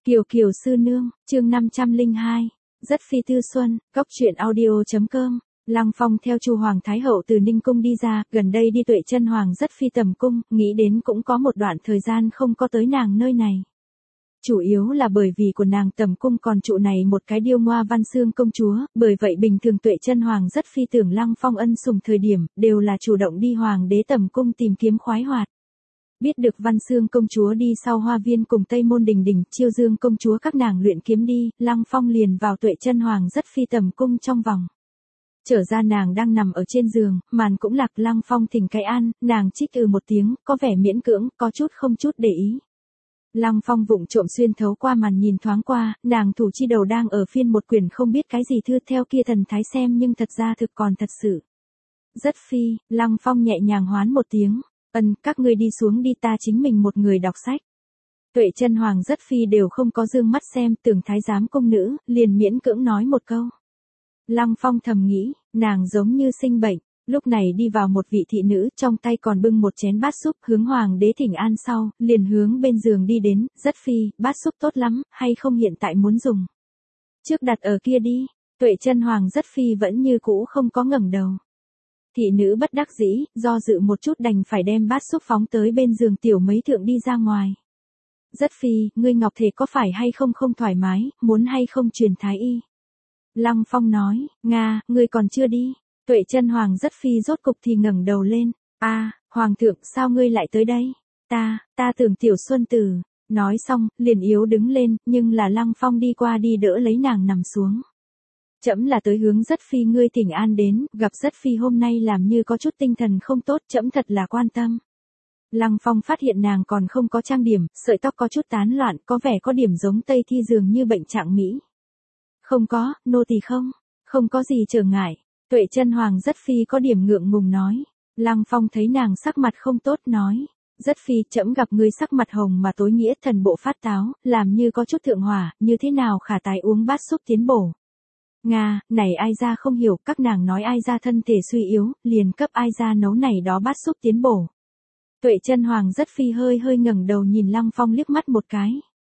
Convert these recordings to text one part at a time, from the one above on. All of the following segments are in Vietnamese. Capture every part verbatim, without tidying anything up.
Kiều Kiều sư nương, chương năm trăm lẻ hai, rất phi tư xuân, góc truyện audio.com. Lăng Phong theo Chu Hoàng Thái Hậu từ Ninh Cung đi ra, gần đây đi Tuệ Chân Hoàng rất phi tầm cung, nghĩ đến cũng có một đoạn thời gian không có tới nàng nơi này. Chủ yếu là bởi vì của nàng tầm cung còn trụ này một cái điêu ngoa Văn Xương công chúa, bởi vậy bình thường Tuệ Chân Hoàng rất phi tưởng Lăng Phong ân sủng thời điểm, đều là chủ động đi hoàng đế tầm cung tìm kiếm khoái hoạt. Biết được Văn Xương công chúa đi sau Hoa Viên cùng Tây Môn Đình Đình, Chiêu Dương công chúa các nàng luyện kiếm đi, Lăng Phong liền vào Tuệ Chân Hoàng rất phi tầm cung trong vòng. Trở ra nàng đang nằm ở trên giường, màn cũng lạc. Lăng Phong thỉnh cái an, nàng chích ừ một tiếng, có vẻ miễn cưỡng, có chút không chút để ý. Lăng Phong vụng trộm xuyên thấu qua màn nhìn thoáng qua, nàng thủ chi đầu đang ở phiên một quyển không biết cái gì thư theo kia thần thái xem nhưng thật ra thực còn thật sự. Rất phi, Lăng Phong nhẹ nhàng hoán một tiếng. Ân, các ngươi đi xuống đi, ta chính mình một người đọc sách. Tuệ Chân Hoàng rất phi đều không có dương mắt xem, tưởng thái giám công nữ, liền miễn cưỡng nói một câu. Lăng Phong thầm nghĩ, nàng giống như sinh bệnh, lúc này đi vào một vị thị nữ, trong tay còn bưng một chén bát súp, hướng hoàng đế thỉnh an sau, liền hướng bên giường đi đến, rất phi, bát súp tốt lắm, hay không hiện tại muốn dùng. Trước đặt ở kia đi, Tuệ Chân Hoàng rất phi vẫn như cũ không có ngẩng đầu. Thị nữ bất đắc dĩ, do dự một chút đành phải đem bát súp phóng tới bên giường tiểu mấy thượng đi ra ngoài. Rất phi, ngươi ngọc thể có phải hay không không thoải mái, muốn hay không truyền thái y. Lăng Phong nói, Nga, ngươi còn chưa đi. Tuệ Chân Hoàng rất phi rốt cục thì ngẩng đầu lên. A, à, Hoàng thượng sao ngươi lại tới đây? Ta, ta tưởng tiểu xuân tử. Nói xong, liền yếu đứng lên, nhưng là Lăng Phong đi qua đi đỡ lấy nàng nằm xuống. Trẫm là tới hướng rất phi ngươi thỉnh an đến, gặp rất phi hôm nay làm như có chút tinh thần không tốt, trẫm thật là quan tâm. Lăng Phong phát hiện nàng còn không có trang điểm, sợi tóc có chút tán loạn, có vẻ có điểm giống Tây Thi dường như bệnh trạng Mỹ. Không có, nô tỳ không, không có gì trở ngại. Tuệ Chân Hoàng rất phi có điểm ngượng ngùng nói. Lăng Phong thấy nàng sắc mặt không tốt nói. Rất phi, trẫm gặp ngươi sắc mặt hồng mà tối nghĩa thần bộ phát táo, làm như có chút thượng hỏa, như thế nào khả tài uống bát súp tiến bổ. Nga, này ai ra không hiểu, các nàng nói ai ra thân thể suy yếu, liền cấp ai ra nấu này đó bát súp tiến bổ. Tuệ Chân Hoàng rất phi hơi hơi ngẩng đầu nhìn Lăng Phong liếc mắt một cái.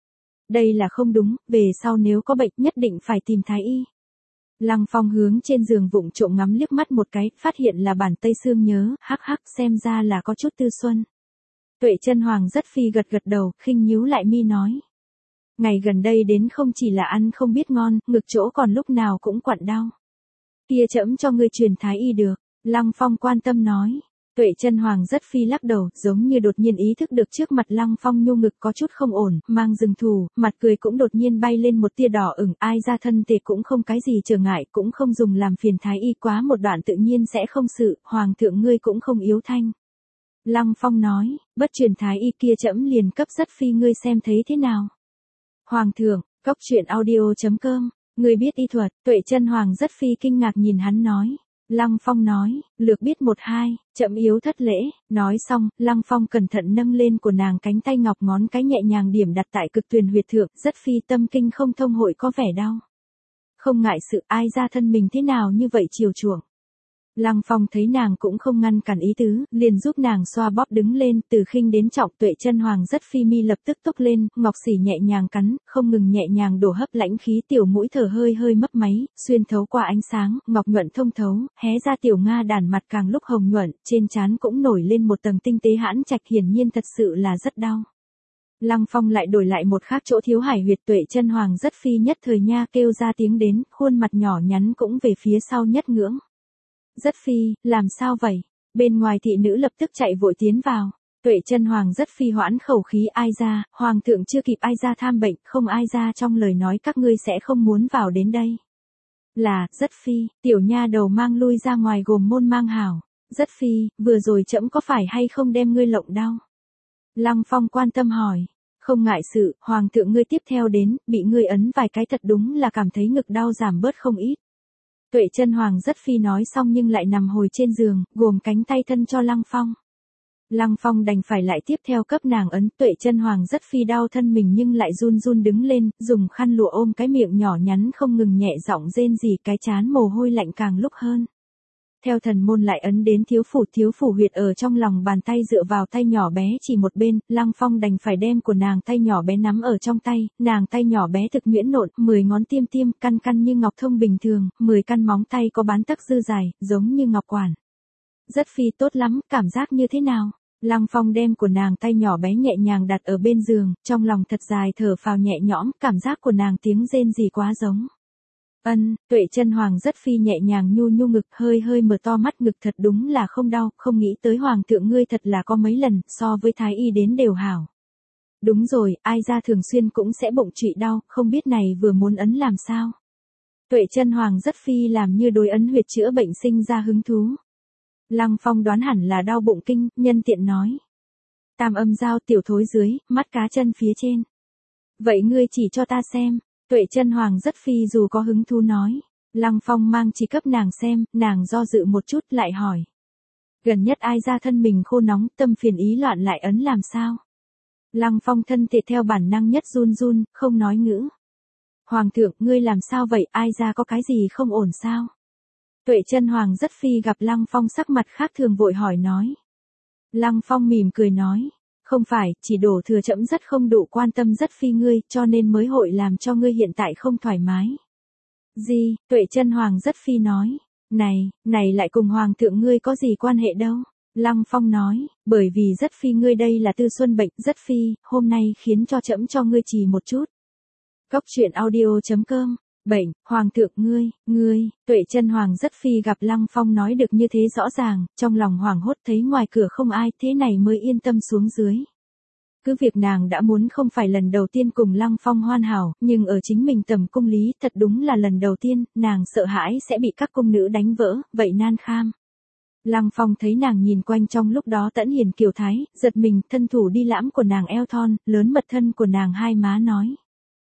Đây là không đúng, về sau nếu có bệnh nhất định phải tìm thái y. Lăng Phong hướng trên giường vụng trộm ngắm liếc mắt một cái, phát hiện là bản Tây Xương nhớ, hắc hắc xem ra là có chút tư xuân. Tuệ Chân Hoàng rất phi gật gật đầu, khinh nhíu lại mi nói. Ngày gần đây đến không chỉ là ăn không biết ngon, ngực chỗ còn lúc nào cũng quặn đau. Kia trẫm cho ngươi truyền thái y được, Lăng Phong quan tâm nói. Tuệ Chân Hoàng rất phi lắc đầu, giống như đột nhiên ý thức được trước mặt Lăng Phong nhu ngực có chút không ổn, mang dừng thù, mặt cười cũng đột nhiên bay lên một tia đỏ ửng, ai ra thân thể cũng không cái gì trở ngại, cũng không dùng làm phiền thái y quá một đoạn tự nhiên sẽ không sự, Hoàng thượng ngươi cũng không yếu thanh. Lăng Phong nói, bất truyền thái y kia trẫm liền cấp rất phi ngươi xem thấy thế nào. Hoàng thượng, góc truyện audio.com, người biết y thuật, Tuệ Chân Hoàng rất phi kinh ngạc nhìn hắn nói. Lăng Phong nói, lược biết một hai, chậm yếu thất lễ, nói xong, Lăng Phong cẩn thận nâng lên của nàng cánh tay ngọc ngón cái nhẹ nhàng điểm đặt tại cực tuyền huyệt thượng, rất phi tâm kinh không thông hội có vẻ đau. Không ngại sự ai ra thân mình thế nào như vậy chiều chuộng. Lăng Phong thấy nàng cũng không ngăn cản ý tứ, liền giúp nàng xoa bóp đứng lên, từ khinh đến trọng. Tuệ Chân Hoàng rất phi mi lập tức túc lên, ngọc xỉ nhẹ nhàng cắn, không ngừng nhẹ nhàng đổ hấp lãnh khí, tiểu mũi thở hơi hơi mấp máy, xuyên thấu qua ánh sáng, ngọc nhuận thông thấu, hé ra tiểu nga đàn mặt càng lúc hồng nhuận, trên trán cũng nổi lên một tầng tinh tế hãn trạch, hiển nhiên thật sự là rất đau. Lăng Phong lại đổi lại một khác chỗ thiếu hải huyệt. Tuệ Chân Hoàng rất phi nhất thời nha kêu ra tiếng đến, khuôn mặt nhỏ nhắn cũng về phía sau nhất ngưỡng. Rất phi, làm sao vậy? Bên ngoài thị nữ lập tức chạy vội tiến vào. Tuệ Chân Hoàng rất phi hoãn khẩu khí, ai ra, Hoàng thượng chưa kịp ai ra tham bệnh, không ai ra trong lời nói các ngươi sẽ không muốn vào đến đây. Là, rất phi, tiểu nha đầu mang lui ra ngoài gồm môn mang hảo. Rất phi, vừa rồi trẫm có phải hay không đem ngươi lộng đau? Lăng Phong quan tâm hỏi. Không ngại sự, Hoàng thượng ngươi tiếp theo đến, bị ngươi ấn vài cái thật đúng là cảm thấy ngực đau giảm bớt không ít. Tuệ Chân Hoàng rất phi nói xong nhưng lại nằm hồi trên giường, gồm cánh tay thân cho Lăng Phong. Lăng Phong đành phải lại tiếp theo cấp nàng ấn. Tuệ Chân Hoàng rất phi đau thân mình nhưng lại run run đứng lên, dùng khăn lụa ôm cái miệng nhỏ nhắn không ngừng nhẹ giọng rên rỉ, cái trán mồ hôi lạnh càng lúc hơn. Theo thần môn lại ấn đến thiếu phủ, thiếu phủ huyệt ở trong lòng bàn tay dựa vào tay nhỏ bé chỉ một bên, Lăng Phong đành phải đem của nàng tay nhỏ bé nắm ở trong tay, nàng tay nhỏ bé thực nhuyễn nộn, mười ngón tiêm tiêm, căn căn như ngọc thông bình thường, mười căn móng tay có bán tấc dư dài, giống như ngọc quản. Rất phi tốt lắm, cảm giác như thế nào? Lăng Phong đem của nàng tay nhỏ bé nhẹ nhàng đặt ở bên giường, trong lòng thật dài thở phào nhẹ nhõm, cảm giác của nàng tiếng rên gì quá giống. Ân, Tuệ Chân Hoàng rất phi nhẹ nhàng nhu nhu ngực, hơi hơi mở to mắt, ngực thật đúng là không đau, không nghĩ tới hoàng thượng ngươi thật là có mấy lần, so với thái y đến đều hảo. Đúng rồi, ai ra thường xuyên cũng sẽ bụng trụy đau, không biết này vừa muốn ấn làm sao. Tuệ Chân Hoàng rất phi làm như đối ấn huyệt chữa bệnh sinh ra hứng thú. Lăng Phong đoán hẳn là đau bụng kinh, nhân tiện nói. Tam âm giao tiểu thối dưới, mắt cá chân phía trên. Vậy ngươi chỉ cho ta xem. Tuệ Chân Hoàng rất phi dù có hứng thú nói. Lăng Phong mang chỉ cấp nàng xem, nàng do dự một chút lại hỏi. Gần nhất ai ra thân mình khô nóng, tâm phiền ý loạn lại ấn làm sao? Lăng Phong thân thể theo bản năng nhất run run, không nói ngữ. Hoàng thượng, ngươi làm sao vậy, ai ra có cái gì không ổn sao? Tuệ Chân Hoàng rất phi gặp Lăng Phong sắc mặt khác thường vội hỏi nói. Lăng Phong mỉm cười nói. Không phải, chỉ đổ thừa trẫm rất không đủ quan tâm rất phi ngươi, cho nên mới hội làm cho ngươi hiện tại không thoải mái. Gì, Tuệ Chân Hoàng rất phi nói. Này, này lại cùng Hoàng thượng ngươi có gì quan hệ đâu? Lăng Phong nói, bởi vì rất phi ngươi đây là tư xuân bệnh, rất phi, hôm nay khiến cho trẫm cho ngươi trì một chút. Cốc truyện audio chấm com. Bệnh, Hoàng thượng ngươi, ngươi, Tuệ Chân Hoàng rất phi gặp Lăng Phong nói được như thế rõ ràng, trong lòng hoảng hốt thấy ngoài cửa không ai, thế này mới yên tâm xuống dưới. Cứ việc nàng đã muốn không phải lần đầu tiên cùng Lăng Phong hoàn hảo, nhưng ở chính mình tầm cung lý thật đúng là lần đầu tiên, nàng sợ hãi sẽ bị các cung nữ đánh vỡ, vậy nan kham. Lăng Phong thấy nàng nhìn quanh trong lúc đó tẫn hiền kiều thái, giật mình, thân thủ đi lãm của nàng eo thon, lớn mật thân của nàng hai má nói.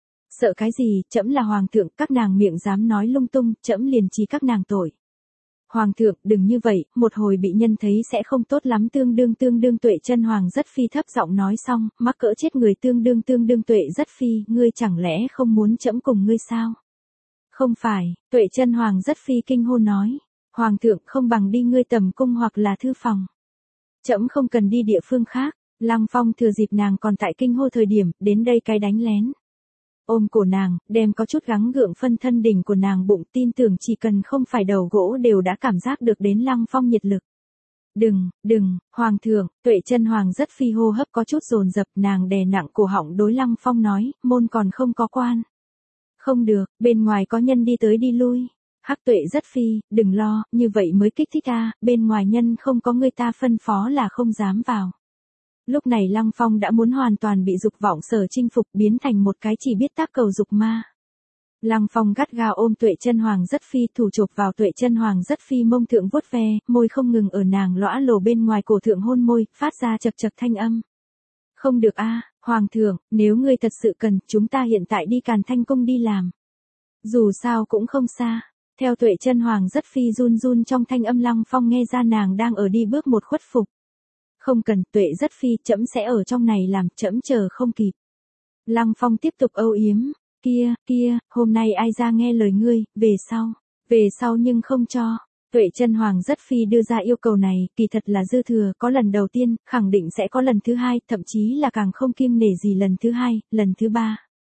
Sợ cái gì, trẫm là hoàng thượng, các nàng miệng dám nói lung tung, trẫm liền trì các nàng tội. Hoàng thượng, đừng như vậy, một hồi bị nhân thấy sẽ không tốt lắm, tương đương tương đương. Tuệ Chân Hoàng rất phi thấp giọng nói xong, mắc cỡ chết người, tương đương tương đương. Tuệ rất phi, ngươi chẳng lẽ không muốn trẫm cùng ngươi sao? Không phải, Tuệ Chân Hoàng rất phi kinh hô nói. Hoàng thượng, không bằng đi ngươi tầm cung hoặc là thư phòng. Trẫm không cần đi địa phương khác. Lăng Phong thừa dịp nàng còn tại kinh hô thời điểm, đến đây cái đánh lén. Ôm cổ nàng, đem có chút gắng gượng phân thân đỉnh của nàng bụng, tin tưởng chỉ cần không phải đầu gỗ đều đã cảm giác được đến Lăng Phong nhiệt lực. Đừng, đừng, Hoàng thượng, Tuệ Chân Hoàng rất phi hô hấp có chút dồn dập, nàng đè nặng cổ họng đối Lăng Phong nói, môn còn không có quan. Không được, bên ngoài có nhân đi tới đi lui. Hắc Tuệ rất phi, đừng lo, như vậy mới kích thích a, bên ngoài nhân không có người ta phân phó là không dám vào. Lúc này Lăng Phong đã muốn hoàn toàn bị dục vọng sở chinh phục, biến thành một cái chỉ biết tác cầu dục ma. Lăng Phong gắt gao ôm Tuệ Chân Hoàng rất phi, thủ chộp vào Tuệ Chân Hoàng rất phi mông thượng vuốt ve, môi không ngừng ở nàng lõa lồ bên ngoài cổ thượng hôn môi, phát ra chật chật thanh âm. Không được a, Hoàng thượng, nếu ngươi thật sự cần, chúng ta hiện tại đi Càn Thanh cung đi làm. Dù sao cũng không xa. Theo Tuệ Chân Hoàng rất phi run run trong thanh âm, Lăng Phong nghe ra nàng đang ở đi bước một khuất phục. Không cần, Tuệ rất phi, trẫm sẽ ở trong này làm, trẫm chờ không kịp. Lăng Phong tiếp tục âu yếm, kia, kia, hôm nay ai ra nghe lời ngươi, về sau, về sau nhưng không cho. Tuệ Chân Hoàng rất phi đưa ra yêu cầu này, kỳ thật là dư thừa, có lần đầu tiên, khẳng định sẽ có lần thứ hai, thậm chí là càng không kiêng nể gì lần thứ hai, lần thứ ba.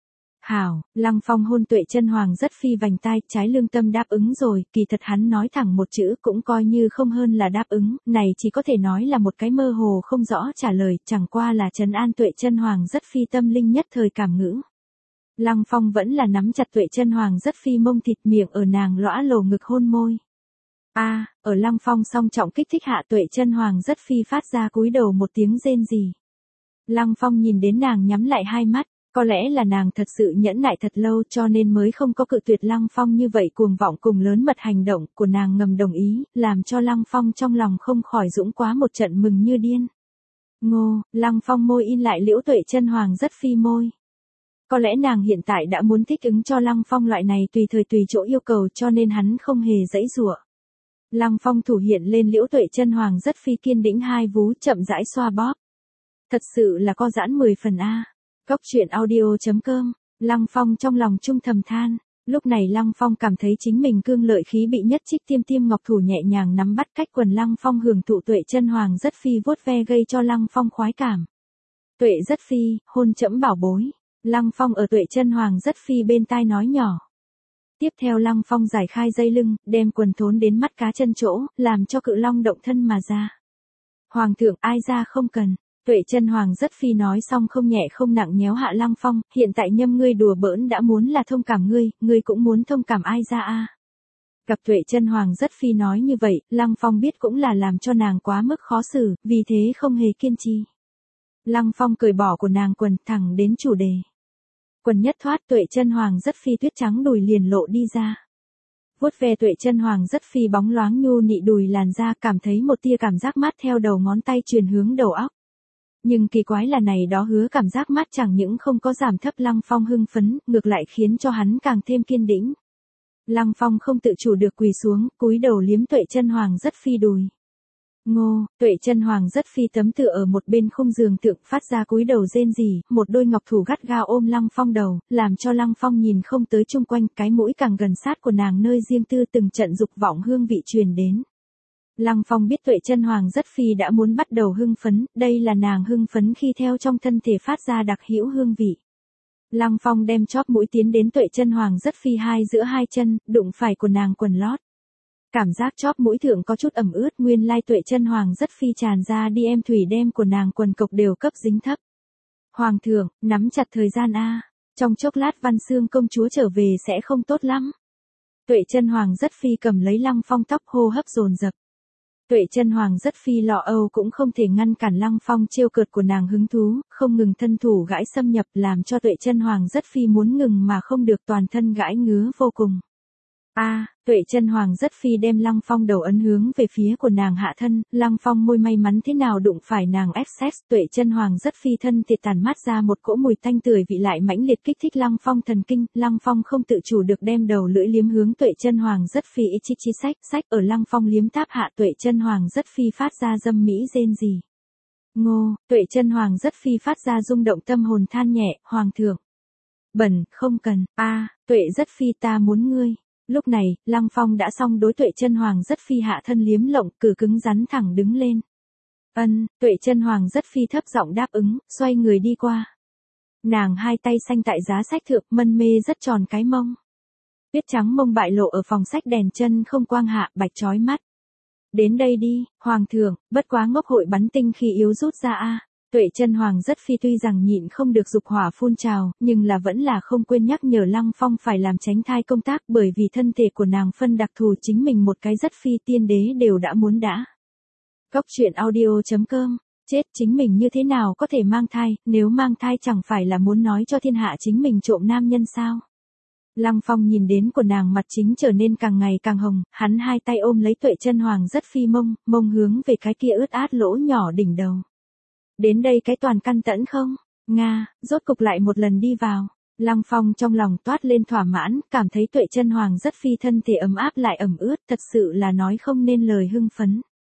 Hảo, Lăng Phong hôn Tuệ Chân Hoàng rất phi vành tai, trái lương tâm đáp ứng rồi, kỳ thật hắn nói thẳng một chữ cũng coi như không hơn là đáp ứng, này chỉ có thể nói là một cái mơ hồ không rõ trả lời, chẳng qua là trấn an Tuệ Chân Hoàng rất phi tâm linh nhất thời cảm ngữ. Lăng Phong vẫn là nắm chặt Tuệ Chân Hoàng rất phi mông thịt, miệng ở nàng lõa lồ ngực hôn môi. A, à, ở Lăng Phong song trọng kích thích hạ, Tuệ Chân Hoàng rất phi phát ra cúi đầu một tiếng rên rỉ. Lăng Phong nhìn đến nàng nhắm lại hai mắt. Có lẽ là nàng thật sự nhẫn nại thật lâu cho nên mới không có cự tuyệt Lăng Phong như vậy cuồng vọng cùng lớn mật hành động của nàng ngầm đồng ý, làm cho Lăng Phong trong lòng không khỏi dũng quá một trận mừng như điên. Ngô, Lăng Phong môi in lại liễu Tuệ Chân Hoàng rất phi môi. Có lẽ nàng hiện tại đã muốn thích ứng cho Lăng Phong loại này tùy thời tùy chỗ yêu cầu cho nên hắn không hề giãy giụa. Lăng Phong thủ hiện lên liễu Tuệ Chân Hoàng rất phi kiên đĩnh hai vú chậm rãi xoa bóp. Thật sự là co giãn mười phần a. Cốc truyện audio chấm com, Lăng Phong trong lòng trung thầm than. Lúc này Lăng Phong cảm thấy chính mình cương lợi khí bị nhất trích tiêm tiêm ngọc thủ nhẹ nhàng nắm bắt cách quần Lăng Phong hưởng thụ Tuệ Chân Hoàng rất phi vuốt ve gây cho Lăng Phong khoái cảm. Tuệ rất phi, hôn trẫm bảo bối. Lăng Phong ở Tuệ Chân Hoàng rất phi bên tai nói nhỏ. Tiếp theo Lăng Phong giải khai dây lưng, đem quần thốn đến mắt cá chân chỗ, làm cho cự long động thân mà ra. Hoàng thượng ai ra không cần. Tuệ Chân Hoàng rất phi nói xong không nhẹ không nặng nhéo hạ Lăng Phong, hiện tại nhâm ngươi đùa bỡn đã muốn là thông cảm ngươi, ngươi cũng muốn thông cảm ai ra a. Gặp Tuệ Chân Hoàng rất phi nói như vậy, Lăng Phong biết cũng là làm cho nàng quá mức khó xử, vì thế không hề kiên trì. Lăng Phong cởi bỏ của nàng quần thẳng đến chủ đề. Quần nhất thoát Tuệ Chân Hoàng rất phi tuyết trắng đùi liền lộ đi ra. Vuốt về Tuệ Chân Hoàng rất phi bóng loáng nhu nị đùi làn da cảm thấy một tia cảm giác mát theo đầu ngón tay truyền hướng đầu óc. Nhưng kỳ quái là này đó hứa cảm giác mát chẳng những không có giảm thấp Lăng Phong hưng phấn, ngược lại khiến cho hắn càng thêm kiên đĩnh. Lăng Phong không tự chủ được quỳ xuống, cúi đầu liếm Tuệ Chân Hoàng rất phi đùi. Ngô, Tuệ Chân Hoàng rất phi tấm tựa ở một bên khung giường thượng phát ra cúi đầu rên rỉ, một đôi ngọc thủ gắt gao ôm Lăng Phong đầu, làm cho Lăng Phong nhìn không tới chung quanh, cái mũi càng gần sát của nàng nơi riêng tư từng trận dục vọng hương vị truyền đến. Lăng Phong biết Tuệ Chân Hoàng rất phi đã muốn bắt đầu hưng phấn, đây là nàng hưng phấn khi theo trong thân thể phát ra đặc hữu hương vị. Lăng Phong đem chóp mũi tiến đến Tuệ Chân Hoàng rất phi hai giữa hai chân, đụng phải của nàng quần lót. Cảm giác chóp mũi thượng có chút ẩm ướt, nguyên lai Tuệ Chân Hoàng rất phi tràn ra đi em thủy đem của nàng quần cộc đều cấp dính thấp. Hoàng thượng, nắm chặt thời gian a, trong chốc lát Văn Xương công chúa trở về sẽ không tốt lắm. Tuệ Chân Hoàng rất phi cầm lấy Lăng Phong tóc hô hấp dồn dập. Tuệ Chân Hoàng rất phi lọ âu cũng không thể ngăn cản Lăng Phong trêu cợt của nàng hứng thú, không ngừng thân thủ gãi xâm nhập làm cho Tuệ Chân Hoàng rất phi muốn ngừng mà không được, toàn thân gãi ngứa vô cùng. A, à, Tuệ Chân Hoàng rất phi đem Lăng Phong đầu ấn hướng về phía của nàng hạ thân, Lăng Phong môi may mắn thế nào đụng phải nàng excess, Tuệ Chân Hoàng rất phi thân tiệt tàn mát ra một cỗ mùi tanh tưởi vị lại mãnh liệt kích thích Lăng Phong thần kinh, Lăng Phong không tự chủ được đem đầu lưỡi liếm hướng Tuệ Chân Hoàng rất phi chi chi sách, sách ở Lăng Phong liếm táp hạ Tuệ Chân Hoàng rất phi phát ra dâm mỹ rên rỉ. Ngô, Tuệ Chân Hoàng rất phi phát ra rung động tâm hồn than nhẹ, Hoàng thượng. Bẩn, không cần, a, à, Tuệ rất phi ta muốn ngươi. Lúc này, Lăng Phong đã xong đối Tuệ Chân Hoàng rất phi hạ thân liếm lộng, cử cứng rắn thẳng đứng lên. Ân, Tuệ Chân Hoàng rất phi thấp giọng đáp ứng, xoay người đi qua. Nàng hai tay xanh tại giá sách thượng, mân mê rất tròn cái mông. Tuyết trắng mông bại lộ ở phòng sách đèn chân không quang hạ, bạch chói mắt. Đến đây đi, Hoàng thượng, bất quá ngốc hội bắn tinh khi yếu rút ra a. Tuệ Chân Hoàng rất phi tuy rằng nhịn không được dục hỏa phun trào, nhưng là vẫn là không quên nhắc nhở Lăng Phong phải làm tránh thai công tác, bởi vì thân thể của nàng phân đặc thù chính mình một cái rất phi tiên đế đều đã muốn đã. Góc truyện audio chấm com, chết chính mình như thế nào có thể mang thai, nếu mang thai chẳng phải là muốn nói cho thiên hạ chính mình trộm nam nhân sao? Lăng Phong nhìn đến của nàng mặt chính trở nên càng ngày càng hồng, hắn hai tay ôm lấy Tuệ Chân Hoàng rất phi mông, mông hướng về cái kia ướt át lỗ nhỏ đỉnh đầu. Đến đây cái toàn căn tẫn không? Nga, rốt cục lại một lần đi vào. Lăng Phong trong lòng toát lên thỏa mãn, cảm thấy Tuệ Chân Hoàng rất phi thân thể ấm áp lại ẩm ướt, thật sự là nói không nên lời hưng phấn.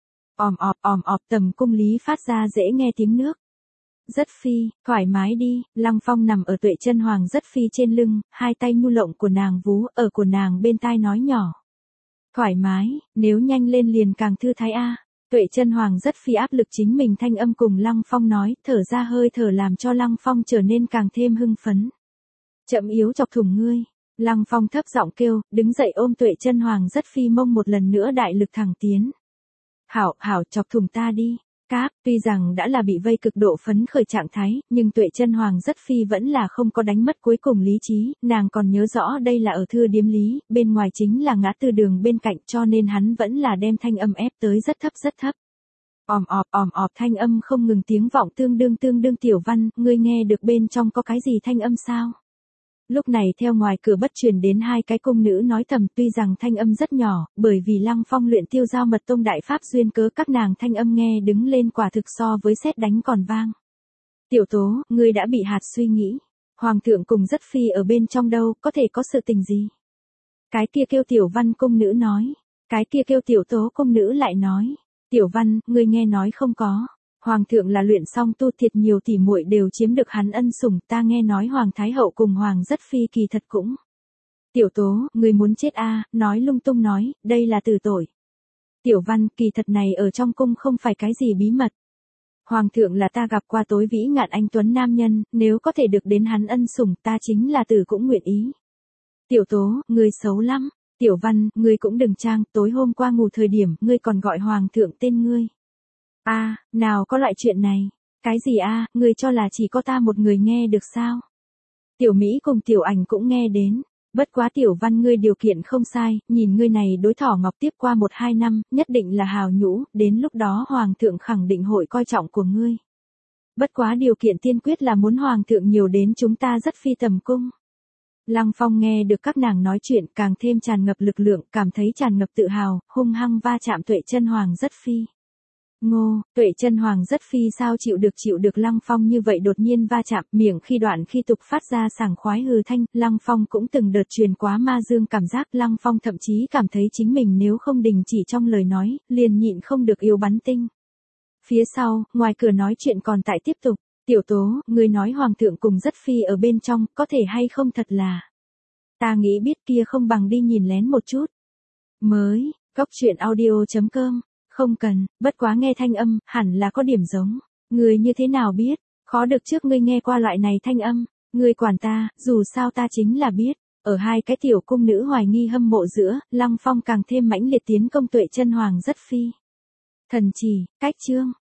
Òm ọp òm ọp tầm cung lý phát ra dễ nghe tiếng nước. Rất phi, thoải mái đi, Lăng Phong nằm ở Tuệ Chân Hoàng rất phi trên lưng, hai tay nhu lộng của nàng vú, ở của nàng bên tai nói nhỏ. Thoải mái, nếu nhanh lên liền càng thư thái a. Tuệ Chân Hoàng rất phi áp lực chính mình thanh âm cùng Lăng Phong nói, thở ra hơi thở làm cho Lăng Phong trở nên càng thêm hưng phấn. Chậm yếu chọc thủng ngươi. Lăng Phong thấp giọng kêu, đứng dậy ôm Tuệ Chân Hoàng rất phi mông một lần nữa đại lực thẳng tiến. Hảo, hảo chọc thủng ta đi. Các, tuy rằng đã là bị vây cực độ phấn khởi trạng thái, nhưng Tuệ Chân Hoàng rất phi vẫn là không có đánh mất cuối cùng lý trí, nàng còn nhớ rõ đây là ở Thư Điếm Lý, bên ngoài chính là ngã tư đường bên cạnh, cho nên hắn vẫn là đem thanh âm ép tới rất thấp rất thấp. Òm ọp òm ọp thanh âm không ngừng tiếng vọng tương đương tương đương Tiểu Văn, ngươi nghe được bên trong có cái gì thanh âm sao? Lúc này theo ngoài cửa bất truyền đến hai cái cung nữ nói thầm, tuy rằng thanh âm rất nhỏ, bởi vì Lăng Phong luyện Tiêu Giao Mật Tông đại pháp duyên cớ các nàng thanh âm nghe đứng lên quả thực so với sét đánh còn vang. Tiểu Tố, ngươi đã bị hạt suy nghĩ. Hoàng thượng cùng rất phi ở bên trong đâu, có thể có sự tình gì? Cái kia kêu Tiểu Văn cung nữ nói. Cái kia kêu Tiểu Tố cung nữ lại nói. Tiểu Văn, ngươi nghe nói không có. Hoàng thượng là luyện xong tu thiệt nhiều tỷ muội đều chiếm được hắn ân sủng, ta nghe nói Hoàng Thái Hậu cùng Hoàng rất phi kỳ thật cũng Tiểu tố, người muốn chết a, à, nói lung tung nói, đây là tử tội. Tiểu văn, kỳ thật này ở trong cung không phải cái gì bí mật. Hoàng thượng là ta gặp qua tối vĩ ngạn anh tuấn nam nhân, nếu có thể được đến hắn ân sủng ta chính là tử cũng nguyện ý. Tiểu tố, người xấu lắm. Tiểu văn, ngươi cũng đừng trang, tối hôm qua ngủ thời điểm, ngươi còn gọi hoàng thượng tên ngươi. A, à, nào có loại chuyện này. Cái gì a, à, ngươi cho là chỉ có ta một người nghe được sao? Tiểu Mỹ cùng tiểu ảnh cũng nghe đến. Bất quá tiểu văn ngươi điều kiện không sai, nhìn ngươi này đối thỏ ngọc tiếp qua một hai năm, nhất định là hào nhũ, đến lúc đó hoàng thượng khẳng định hội coi trọng của ngươi. Bất quá điều kiện tiên quyết là muốn hoàng thượng nhiều đến chúng ta rất phi tầm cung. Lăng Phong nghe được các nàng nói chuyện càng thêm tràn ngập lực lượng, cảm thấy tràn ngập tự hào, hung hăng va chạm Tuệ Chân Hoàng rất phi. Ngô, Tuệ Chân Hoàng rất phi sao chịu được chịu được Lăng Phong như vậy đột nhiên va chạm, miệng khi đoạn khi tục phát ra sảng khoái hừ thanh, Lăng Phong cũng từng đợt truyền quá ma dương cảm giác, Lăng Phong thậm chí cảm thấy chính mình nếu không đình chỉ trong lời nói, liền nhịn không được yêu bắn tinh. Phía sau, ngoài cửa nói chuyện còn tại tiếp tục. Tiểu tố, người nói hoàng thượng cùng rất phi ở bên trong, có thể hay không thật là. Ta nghĩ biết kia không bằng đi nhìn lén một chút. Mới, cốc truyện audio chấm com, không cần, bất quá nghe thanh âm, hẳn là có điểm giống. Người như thế nào biết, khó được trước ngươi nghe qua loại này thanh âm, ngươi quản ta, dù sao ta chính là biết. Ở hai cái tiểu cung nữ hoài nghi hâm mộ giữa, Lăng Phong càng thêm mãnh liệt tiến công Tuệ Chân Hoàng rất phi. Thần chỉ, cách chương.